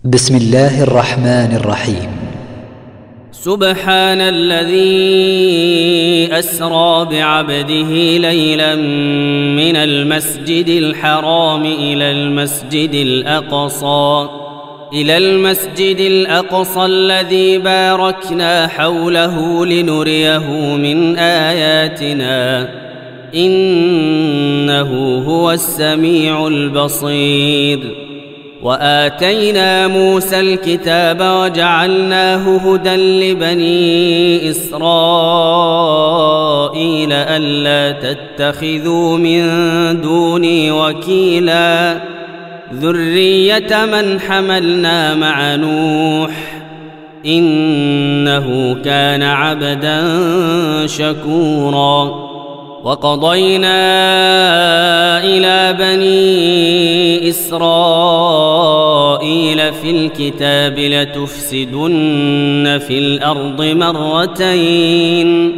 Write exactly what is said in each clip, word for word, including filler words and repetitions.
بسم الله الرحمن الرحيم. سبحان الذي أسرى بعبده ليلا من المسجد الحرام إلى المسجد الأقصى إلى المسجد الأقصى الذي باركنا حوله لنريه من آياتنا إنه هو السميع البصير. وآتينا موسى الكتاب وجعلناه هدى لبني إسرائيل ألا تتخذوا من دوني وكيلا ذرية من حملنا مع نوح إنه كان عبدا شكورا. وقضينا إلى بني إسرائيل في الكتاب لتفسدن في الأرض مرتين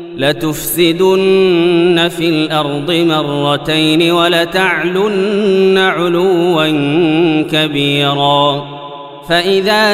لتفسدن في الأرض مرتين ولتعلن علوا كبيرا. فإذا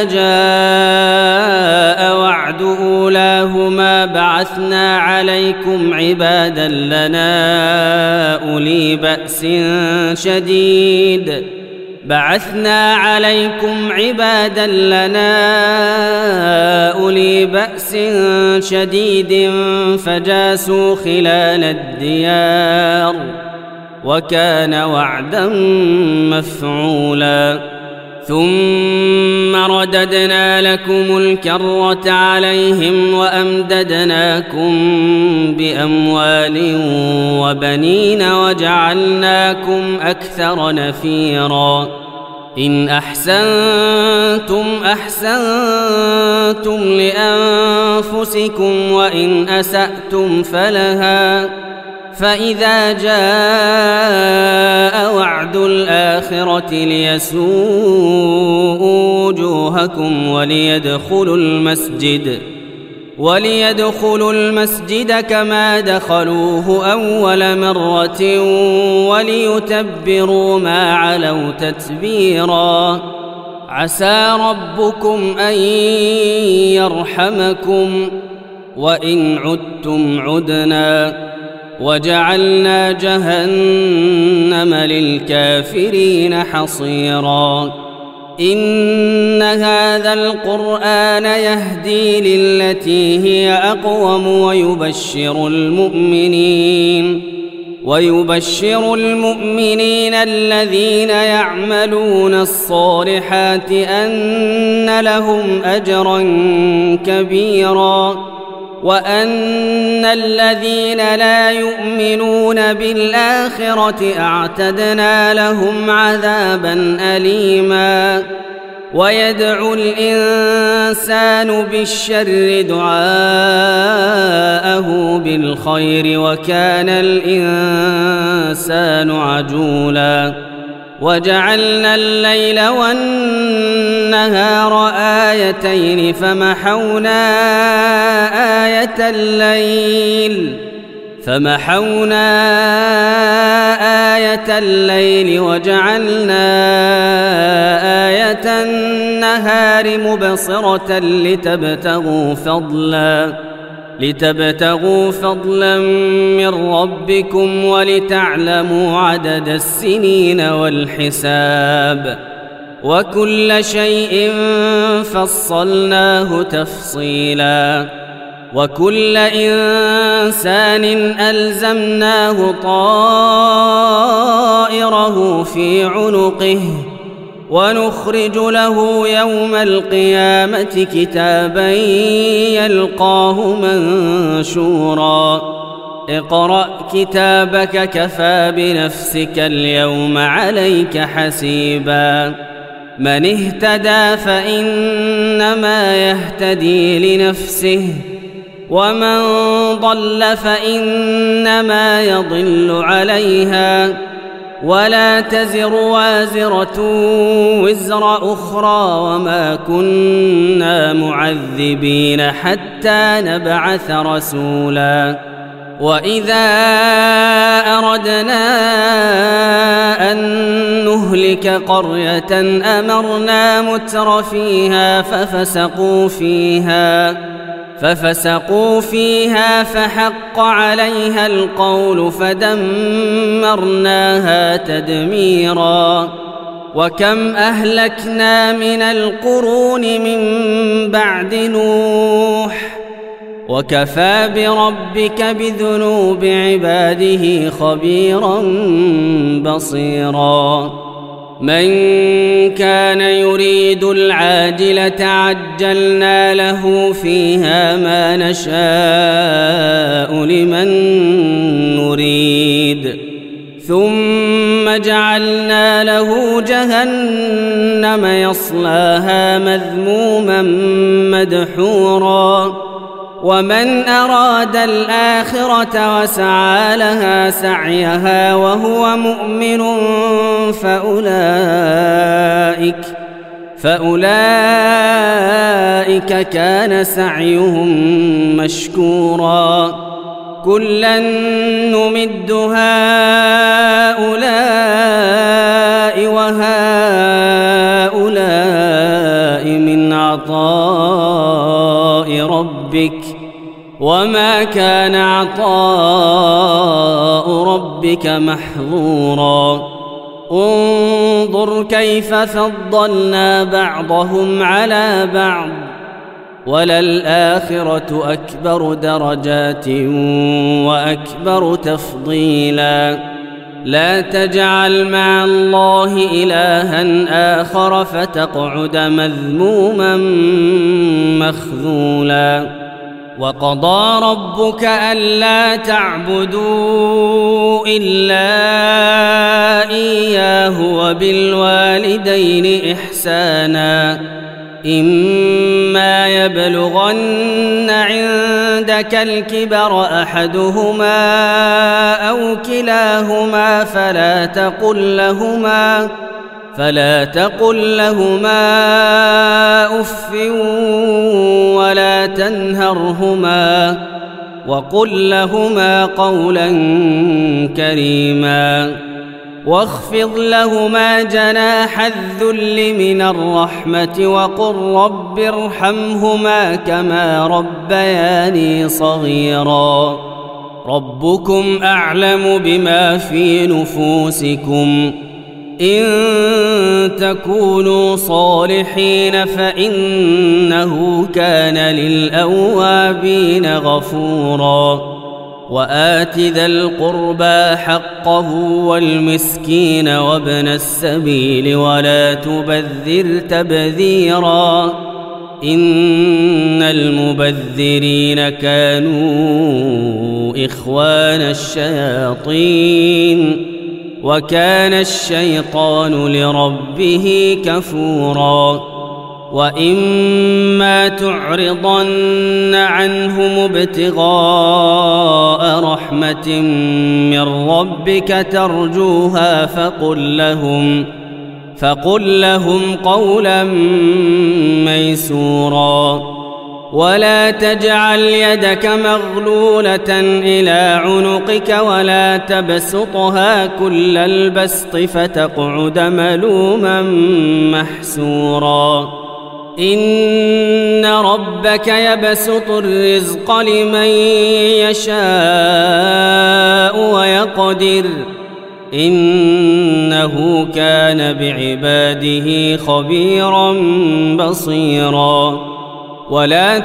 جاء وعد أولاهما بعثنا عليكم عبادا لنا أولي بأس شديد بعثنا عليكم عبادا لنا أولي بأس شديد فجاسوا خلال الديار وكان وعدا مفعولا. ثم رددنا لكم الكرة عليهم وأمددناكم بأموال وبنين وجعلناكم أكثر نفيرا. إن أحسنتم أحسنتم لأنفسكم وإن أسأتم فلها. فإذا جاء وعد الآخرة ليسوءوا وجوهكم وليدخلوا المسجد وليدخلوا المسجد كما دخلوه أول مرة وليتبروا ما علوا تتبيرا. عسى ربكم أن يرحمكم وإن عدتم عدنا وجعلنا جهنم للكافرين حصيرا. إن هذا القرآن يهدي للتي هي أقوم ويبشر المؤمنين ويبشر المؤمنين الذين يعملون الصالحات أن لهم أجرا كبيرا وأن الذين لا يؤمنون بالآخرة أعتدنا لهم عذابا أليما. ويدعو الإنسان بالشر دعاءه بالخير وكان الإنسان عجولا. وجعلنا الليل والنهار آيتين فمحونا آية الليل فمحونا آية الليل وجعلنا آية النهار مبصرة لتبتغوا فضلا لتبتغوا فضلا من ربكم ولتعلموا عدد السنين والحساب وكل شيء فصلناه تفصيلا. وكل إنسان ألزمناه طائره في عنقه ونخرج له يوم القيامة كتابا يلقاه منشورا. اقرأ كتابك كفى بنفسك اليوم عليك حسيبا. من اهتدى فإنما يهتدي لنفسه ومن ضل فإنما يضل عليها ولا تزر وازرة وزر أخرى وما كنا معذبين حتى نبعث رسولا. وإذا أردنا أن نهلك قرية أمرنا متر فيها ففسقوا فيها ففسقوا فيها فحق عليها القول فدمرناها تدميرا. وكم أهلكنا من القرون من بعد نوح وكفى بربك بذنوب عباده خبيرا بصيرا. من كان يريد العاجلة عجلنا له فيها ما نشاء لمن نريد ثم جعلنا له جهنم يصلاها مذموما مدحورا. ومن أراد الآخرة وسعى لها سعيها وهو مؤمن فأولئك فأولئك كان سعيهم مشكورا. كلا نمد هؤلاء وهؤلاء من عطاء ربك وما كان عطاء ربك محظورا. انظر كيف فضلنا بعضهم على بعض وللآخرة أكبر درجات وأكبر تفضيلا. لا تجعل مع الله إلها آخر فتقعد مذموما مخذولا. وقضى ربك ألا تعبدوا إلا إياه وبالوالدين إحسانا. إما يبلغن عندك الكبر أحدهما أو كلاهما فلا تقل لهما فلا تقل لهما أف ولا تنهرهما وقل لهما قولا كريما. واخفض لهما جناح الذل من الرحمة وقل رب ارحمهما كما ربياني صغيرا. ربكم أعلم بما في نفوسكم إن تكونوا صالحين فإنه كان للأوابين غفورا. وآت ذا القربى حقه والمسكين وابن السبيل ولا تبذر تبذيرا إن المبذرين كانوا إخوان الشياطين وكان الشيطان لربه كفورا. وإما تعرضن عنهم ابتغاء رحمة من ربك ترجوها فقل لهم فقل لهم قولا ميسورا. ولا تجعل يدك مغلولة إلى عنقك ولا تبسطها كل البسط فتقعد ملوما محسورا. إن ربك يبسط الرزق لمن يشاء ويقدر إنه كان بعباده خبيرا بصيرا. ولا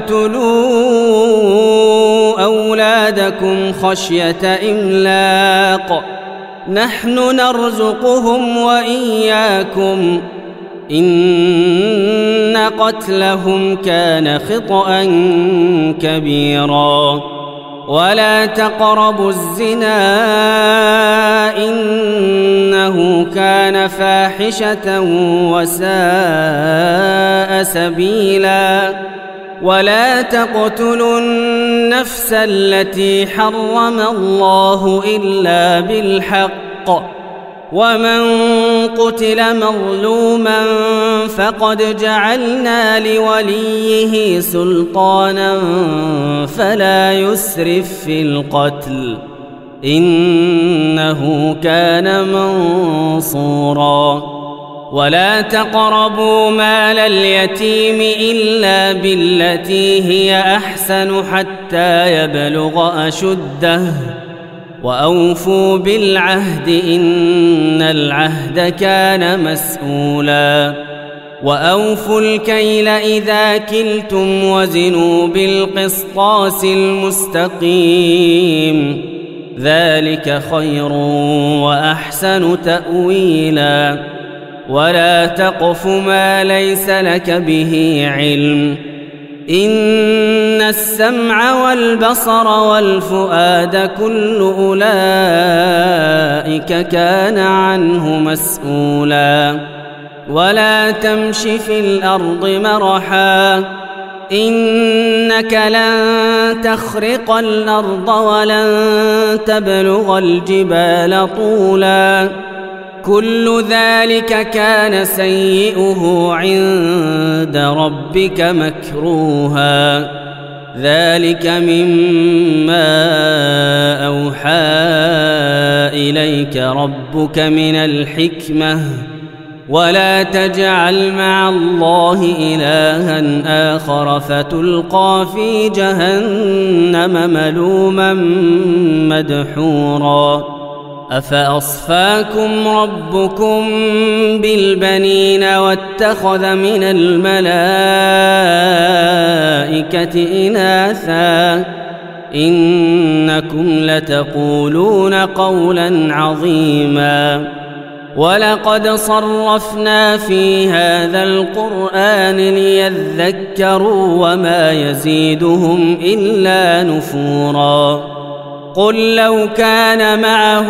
تقتلوا أولادكم خشية إملاق نحن نرزقهم وإياكم إن قتلهم كان خطأ كبيرا. ولا تقربوا الزنا إنه كان فاحشة وساء سبيلا. ولا تقتلوا النفس التي حرم الله إلا بالحق ومن قتل مظلوما فقد جعلنا لوليه سلطانا فلا يسرف في القتل إنه كان منصورا ولا تقربوا مال اليتيم إلا بالتي هي أحسن حتى يبلغ أشده وأوفوا بالعهد إن العهد كان مسؤولا وأوفوا الكيل إذا كلتم وزنوا بالقسطاس المستقيم ذلك خير وأحسن تأويلا ولا تقف ما ليس لك به علم إن السمع والبصر والفؤاد كل أولئك كان عنه مسؤولا ولا تمش في الأرض مرحا إنك لن تخرق الأرض ولن تبلغ الجبال طولا كل ذلك كان سيئه عند ربك مكروها ذلك مما أوحى إليك ربك من الحكمة ولا تجعل مع الله إلها آخر فتلقى في جهنم ملوما مدحورا أفأصفاكم ربكم بالبنين واتخذ من الملائكة إناثا إنكم لتقولون قولا عظيما ولقد صرفنا في هذا القرآن ليذكروا وما يزيدهم إلا نفورا قل لو كان معه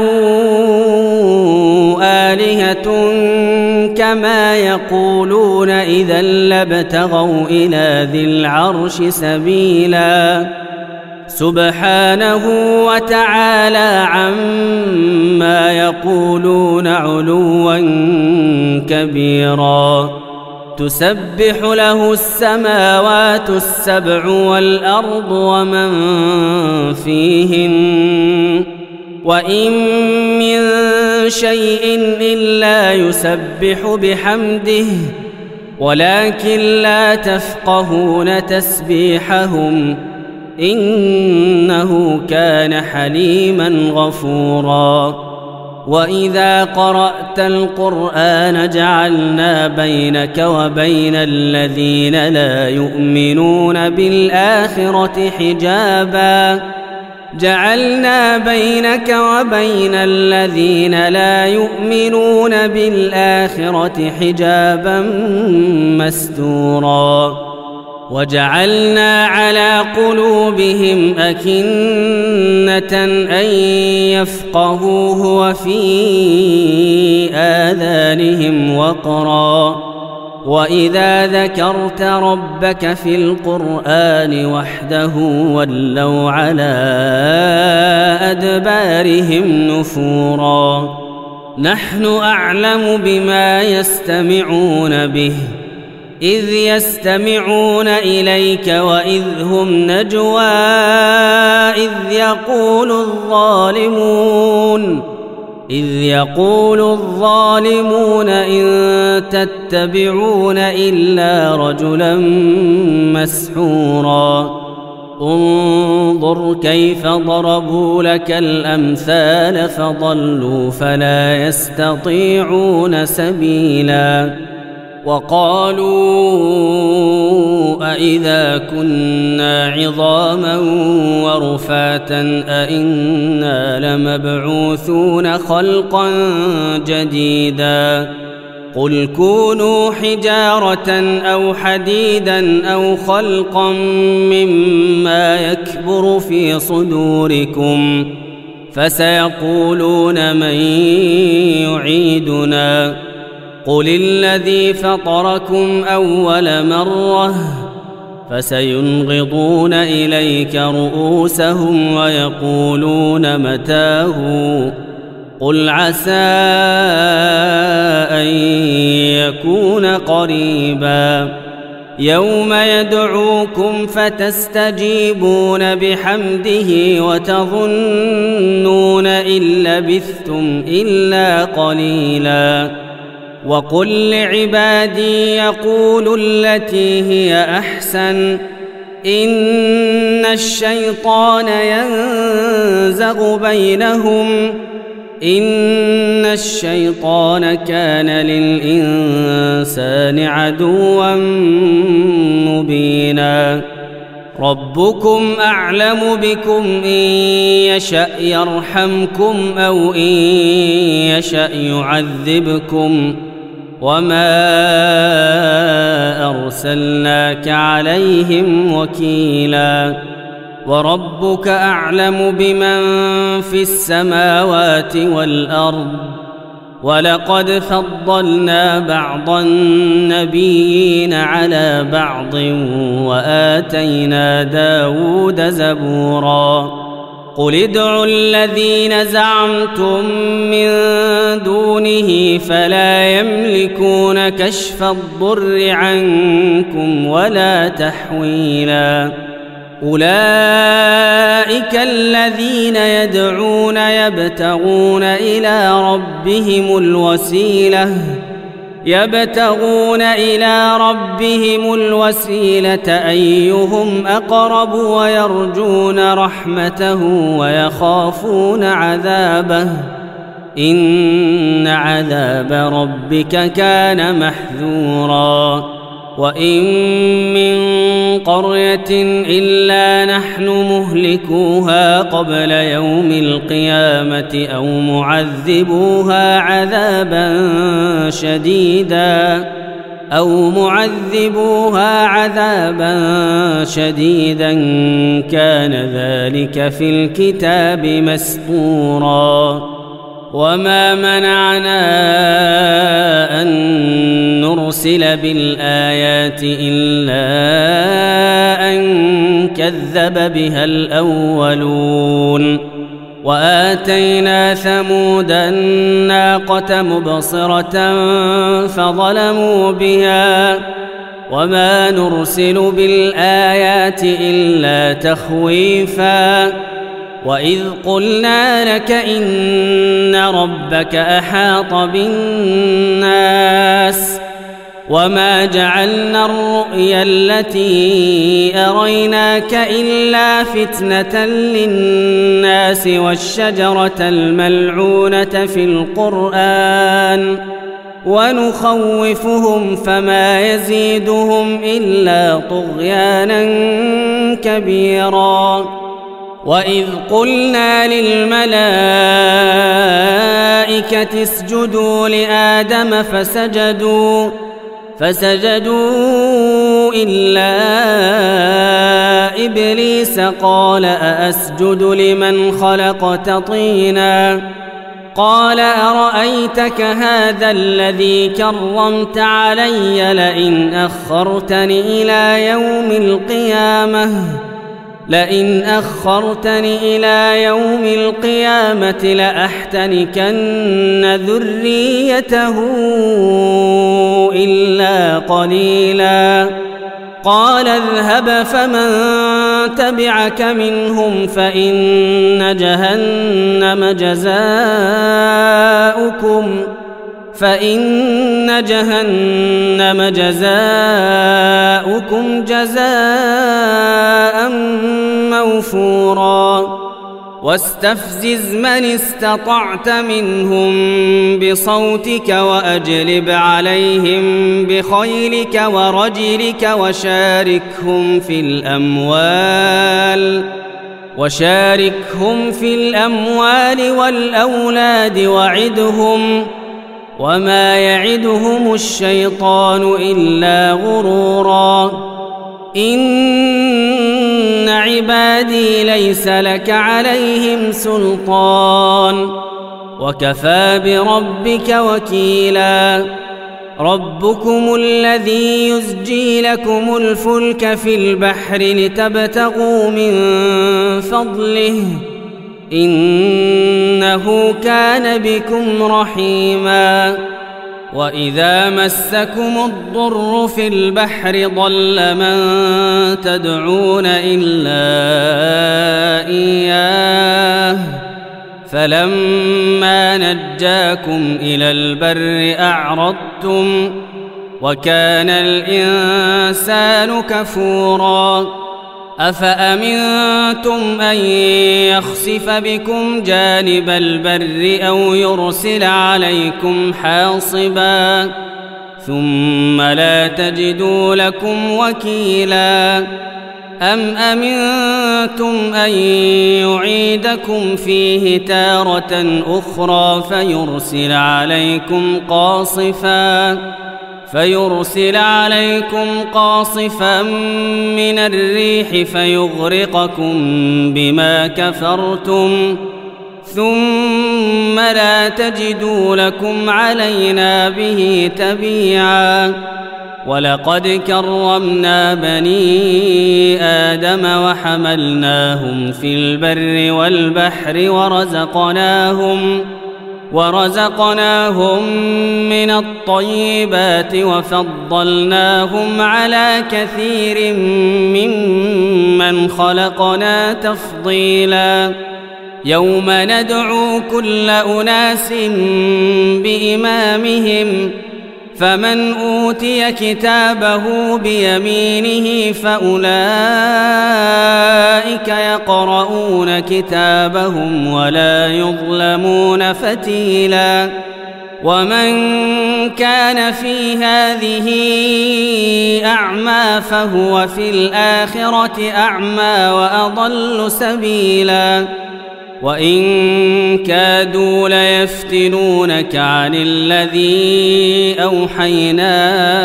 آلهة كما يقولون إذا لابتغوا إلى ذي العرش سبيلا سبحانه وتعالى عما يقولون علوا كبيرا تسبح له السماوات السبع والأرض ومن فيهن وإن من شيء إلا يسبح بحمده ولكن لا تفقهون تسبيحهم إنه كان حليما غفورا وإذا قرأت القرآن جعلنا بينك وبين الذين لا يؤمنون بالآخرة حجابا جعلنا بينك وبين الذين لا يؤمنون بالآخرة حجابا مستورا وجعلنا على قلوبهم أكنة أن يفقهوه وفي آذانهم وقرا وإذا ذكرت ربك في القرآن وحده ولوا على أدبارهم نفورا نحن أعلم بما يستمعون به إذ يستمعون إليك وإذ هم نجوى إذ يقول الظالمون إذ يقول الظالمون إن تتبعون إلا رجلا مسحورا انظر كيف ضربوا لك الأمثال فضلوا فلا يستطيعون سبيلا وقالوا أإذا كنا عظاما ورفاتا أإنا لمبعوثون خلقا جديدا قل كونوا حجارة أو حديدا أو خلقا مما يكبر في صدوركم فسيقولون من يعيدنا قل الذي فطركم أول مرة فسينغضون إليك رؤوسهم ويقولون متاه قل عسى أن يكون قريبا يوم يدعوكم فتستجيبون بحمده وتظنون إن لبثتم إلا قليلا وقل لعبادي يقولوا التي هي أحسن إن الشيطان ينزغ بينهم إن الشيطان كان للإنسان عدوا مبينا ربكم أعلم بكم إن يشأ يرحمكم أو إن يشأ يعذبكم وما أرسلناك عليهم وكيلا وربك أعلم بمن في السماوات والأرض ولقد فضلنا بعض النبيين على بعض وآتينا داود زبورا قل ادعوا الذين زعمتم من دونه فلا يملكون كشف الضر عنكم ولا تحويلا أولئك الذين يدعون يبتغون إلى ربهم الوسيلة يبتغون إلى ربهم الوسيلة أيهم أقرب ويرجون رحمته ويخافون عذابه إن عذاب ربك كان محذورا وإن من قرية إلا نحن مهلكوها قبل يوم القيامة أو معذبوها عذابا شديدا أو معذبوها عذابا شديدا كان ذلك في الكتاب مسطورا وما منعنا أن نرسل بالآيات إلا أن كذب بها الأولون وآتينا ثمود الناقة مبصرة فظلموا بها وما نرسل بالآيات إلا تخويفا وإذ قلنا لك إن ربك أحاط بالناس وما جعلنا الرؤيا التي أريناك إلا فتنة للناس والشجرة الملعونة في القرآن ونخوفهم فما يزيدهم إلا طغيانا كبيرا وإذ قلنا للملائكة اسجدوا لآدم فسجدوا فسجدوا إلا إبليس قال أأسجد لمن خلقت طينا قال أرأيتك هذا الذي كرمت علي لئن أخرتني إلى يوم القيامة لئن أخرتني إلى يوم القيامة لأحتنكن ذريته إلا قليلا قال اذهب فمن تبعك منهم فإن جهنم جزاؤكم فإن جهنم جزاؤكم جزاء موفورا واستفزز من استطعت منهم بصوتك وأجلب عليهم بخيلك ورجلك وشاركهم في الأموال وشاركهم في الأموال والأولاد وعدهم وما يعدهم الشيطان إلا غرورا إن عبادي ليس لك عليهم سلطان وكفى بربك وكيلا ربكم الذي يزجي لكم الفلك في البحر لتبتغوا من فضله إنه كان بكم رحيما وإذا مسكم الضر في البحر ضل من تدعون إلا إياه فلما نجاكم إلى البر أعرضتم وكان الإنسان كفورا أفأمنتم أن يخسف بكم جانب البر أو يرسل عليكم حاصبا ثم لا تجدوا لكم وكيلا أم أمنتم أن يعيدكم فيه تارة أخرى فيرسل عليكم قاصفا فيرسل عليكم قاصفا من الريح فيغرقكم بما كفرتم ثم لا تجدوا لكم علينا به تبيعا ولقد كرمنا بني آدم وحملناهم في البر والبحر ورزقناهم ورزقناهم من الطيبات وفضلناهم على كثير ممن خلقنا تفضيلا يوم ندعو كل أناس بإمامهم فمن أوتي كتابه بيمينه فأولئك يقرؤون كتابهم ولا يظلمون فتيلا ومن كان في هذه أعمى فهو في الآخرة أعمى وأضل سبيلا وإن كادوا ليفتنونك عن الذي أوحينا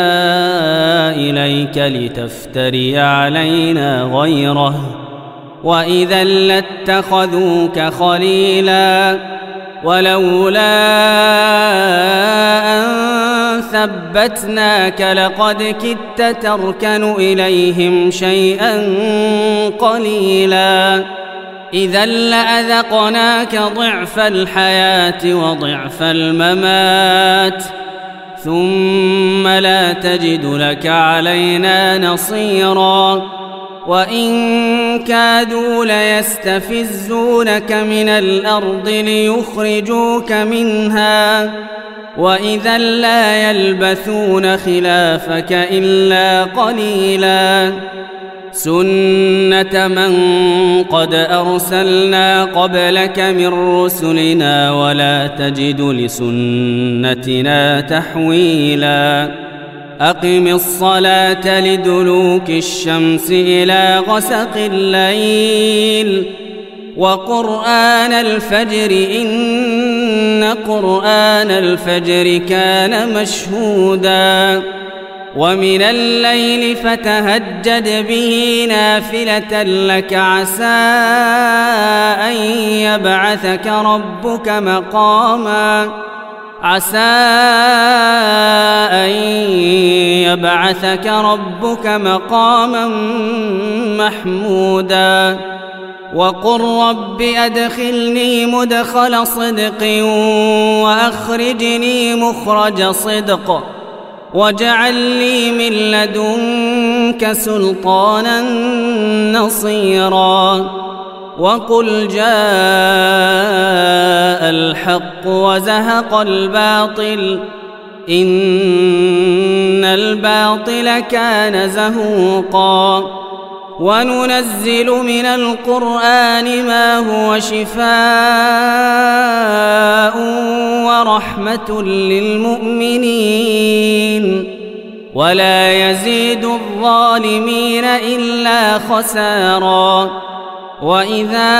إليك لتفتري علينا غيره وإذا لاتخذوك خليلا ولولا أن ثبتناك لقد كدت تركن إليهم شيئا قليلا إذا لأذقناك ضعف الحياة وضعف الممات ثم لا تجد لك علينا نصيرا وإن كادوا ليستفزونك من الأرض ليخرجوك منها وإذا لا يلبثون خلافك إلا قليلا سنة من قد أرسلنا قبلك من رسلنا ولا تجد لسنتنا تحويلا أقم الصلاة لدلوك الشمس إلى غسق الليل وقرآن الفجر إن قرآن الفجر كان مشهودا ومن الليل فتهجد به نافلة لك عسى أن يبعثك ربك مقاما عسى أن يبعثك ربك مقاما محمودا وقل رب أدخلني مدخل صدق وأخرجني مخرج صدق واجعل لي من لدنك سلطانا نصيرا وقل جاء الحق وزهق الباطل إن الباطل كان زهوقا وننزل من القرآن ما هو شفاء ورحمة للمؤمنين ولا يزيد الظالمين إلا خسارا وإذا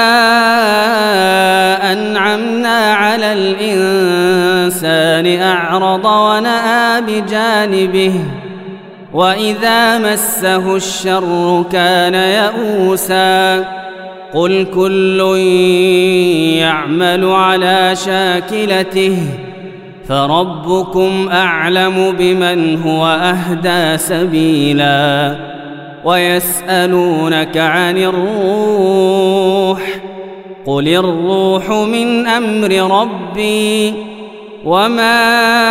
أنعمنا على الإنسان أعرض ونأى بجانبه وإذا مسه الشر كان يئوسا قل كل يعمل على شاكلته فربكم أعلم بمن هو أهدى سبيلا ويسألونك عن الروح قل الروح من أمر ربي وما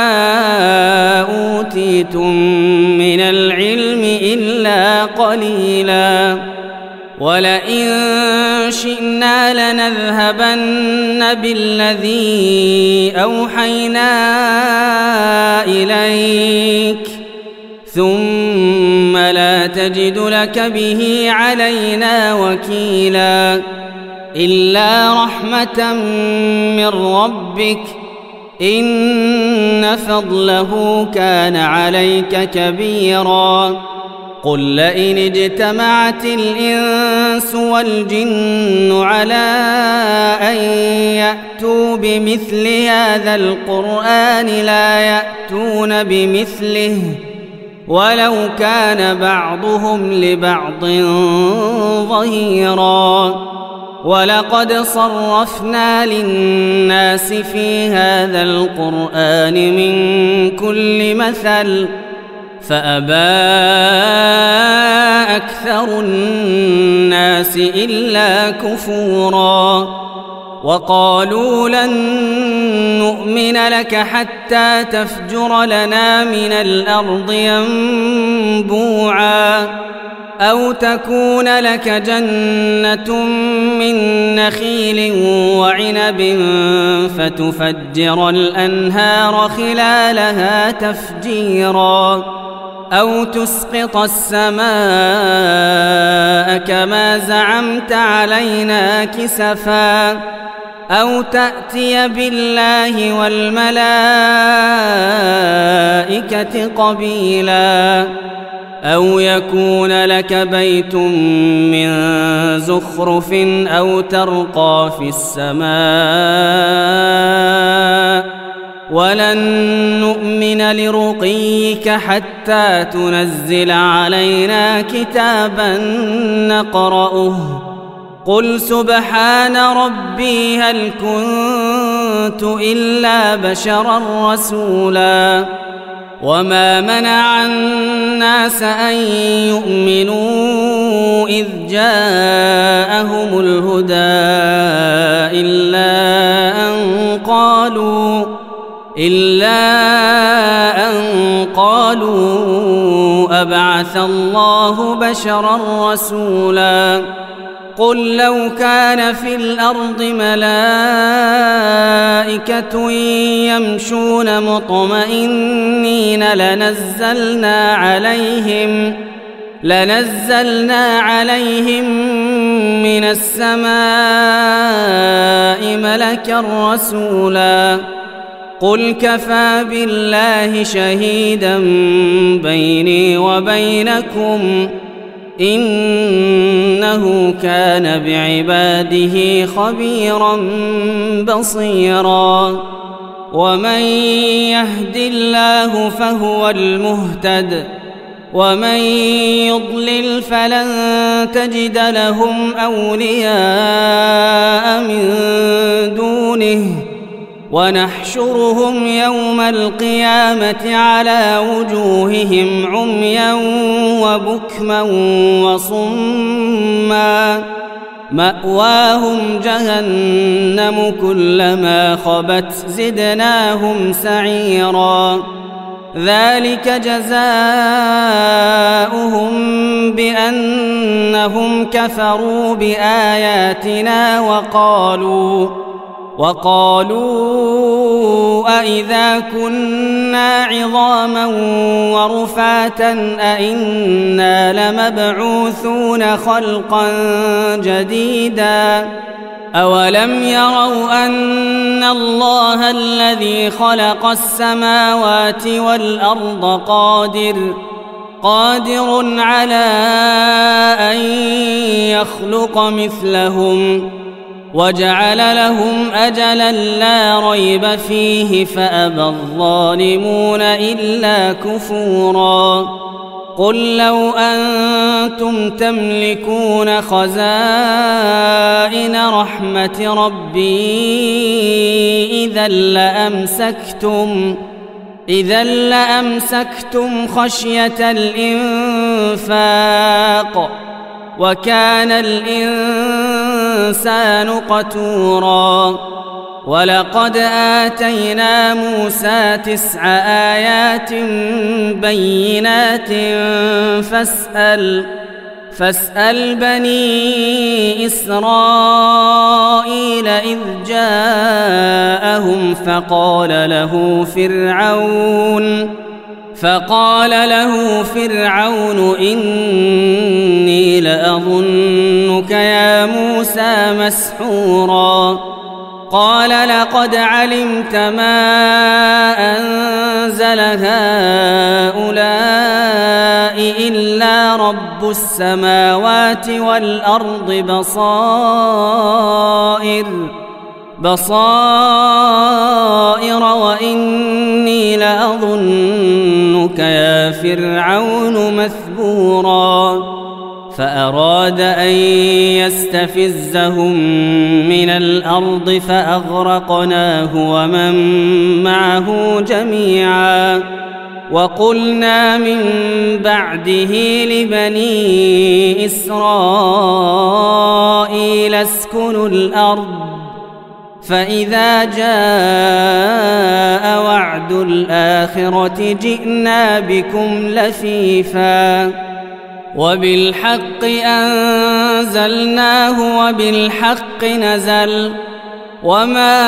أوتيتم من العلم إلا قليلا ولئن شئنا لنذهبن بالذي أوحينا إليك ثم لا تجد لك به علينا وكيلا إلا رحمة من ربك إن فضله كان عليك كبيرا قل لئن اجتمعت الإنس والجن على أن يأتوا بمثل هذا القرآن لا يأتون بمثله ولو كان بعضهم لبعض ظهيرا ولقد صرفنا للناس في هذا القرآن من كل مثل فأبى أكثر الناس إلا كفورا وقالوا لن نؤمن لك حتى تفجر لنا من الأرض ينبوعا أو تكون لك جنة من نخيل وعنب فتفجر الأنهار خلالها تفجيرا أو تسقط السماء كما زعمت علينا كسفا أو تأتي بالله والملائكة قبيلا أو يكون لك بيت من زخرف أو ترقى في السماء ولن نؤمن لرقيك حتى تنزل علينا كتابا نقرأه قل سبحان ربي هل كنت إلا بشرا رسولا وما منع الناس أن يؤمنوا إذ جاءهم الهدى إلا أن قالوا إلا أن قالوا أبعث الله بشرا رسولا قل لو كان في الأرض ملائكة يمشون مطمئنين لنزلنا عليهم لنزلنا عليهم من السماء ملكا رسولا قل كفى بالله شهيدا بيني وبينكم إنه كان بعباده خبيرا بصيرا ومن يهد الله فهو المهتد ومن يضلل فلن تجد لهم أولياء من دونه ونحشرهم يوم القيامة على وجوههم عميا وبكما وصما مأواهم جهنم كلما خبت زدناهم سعيرا ذلك جزاؤهم بأنهم كفروا بآياتنا وقالوا وقالوا أئذا كنا عظاما ورفاتا أئنا لمبعوثون خلقا جديدا أولم يروا أن الله الذي خلق السماوات والأرض قادر قادر على أن يخلق مثلهم وجعل لهم أجلا لا ريب فيه فأبى الظالمون إلا كفورا قل لو أنتم تملكون خزائن رحمة ربي إذا لأمسكتم إذا لأمسكتم خشية الإنفاق وكان الإنسان الإنسان قتورا ولقد آتينا موسى تسع آيات بينات فاسأل فاسأل بني إسرائيل إذ جاءهم فقال له فرعون فقال له فرعون إني لأظنك يا موسى مسحورا قال لقد علمت ما أنزل هؤلاء إلا رب السماوات والأرض بصائر بصائر وإني لأظنك يا فرعون مثبورا فأراد أن يستفزهم من الأرض فأغرقناه ومن معه جميعا وقلنا من بعده لبني إسرائيل اسكنوا الأرض فإذا جاء وعد الآخرة جئنا بكم لفيفا وبالحق أنزلناه وبالحق نزل وما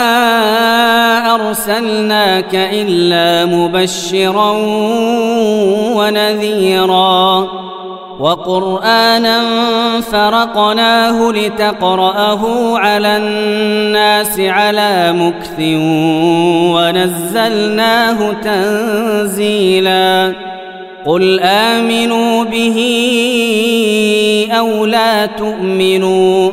أرسلناك إلا مبشرا ونذيرا وقرآنا فرقناه لتقرأه على الناس على مكث ونزلناه تنزيلا قل آمنوا به أو لا تؤمنوا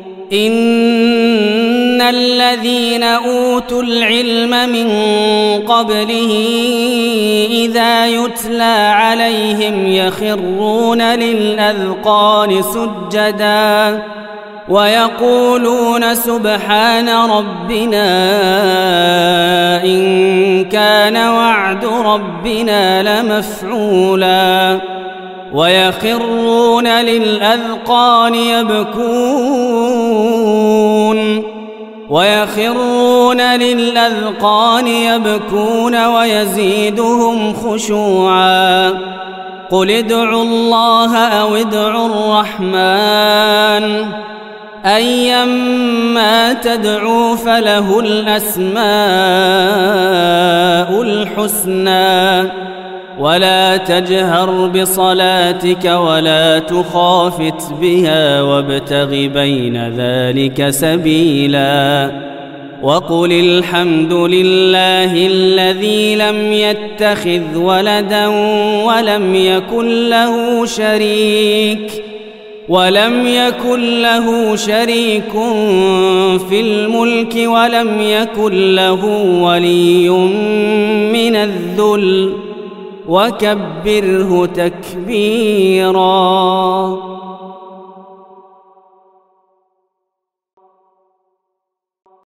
إن الذين أوتوا العلم من قبله إذا يتلى عليهم يخرون للأذقان سجدا ويقولون سبحان ربنا إن كان وعد ربنا لمفعولا ويخرون للأذقان يبكون ويخرون للأذقان يبكون ويزيدهم خشوعا قل ادعوا الله أو ادعوا الرحمن أيما تدعوا فله الأسماء الحسنى ولا تجهر بصلاتك ولا تخافت بها وابتغ بين ذلك سبيلا وقل الحمد لله الذي لم يتخذ ولدا ولم يكن له شريك ولم يكن له شريك في الملك ولم يكن له ولي من الذل وكبره تكبيرا.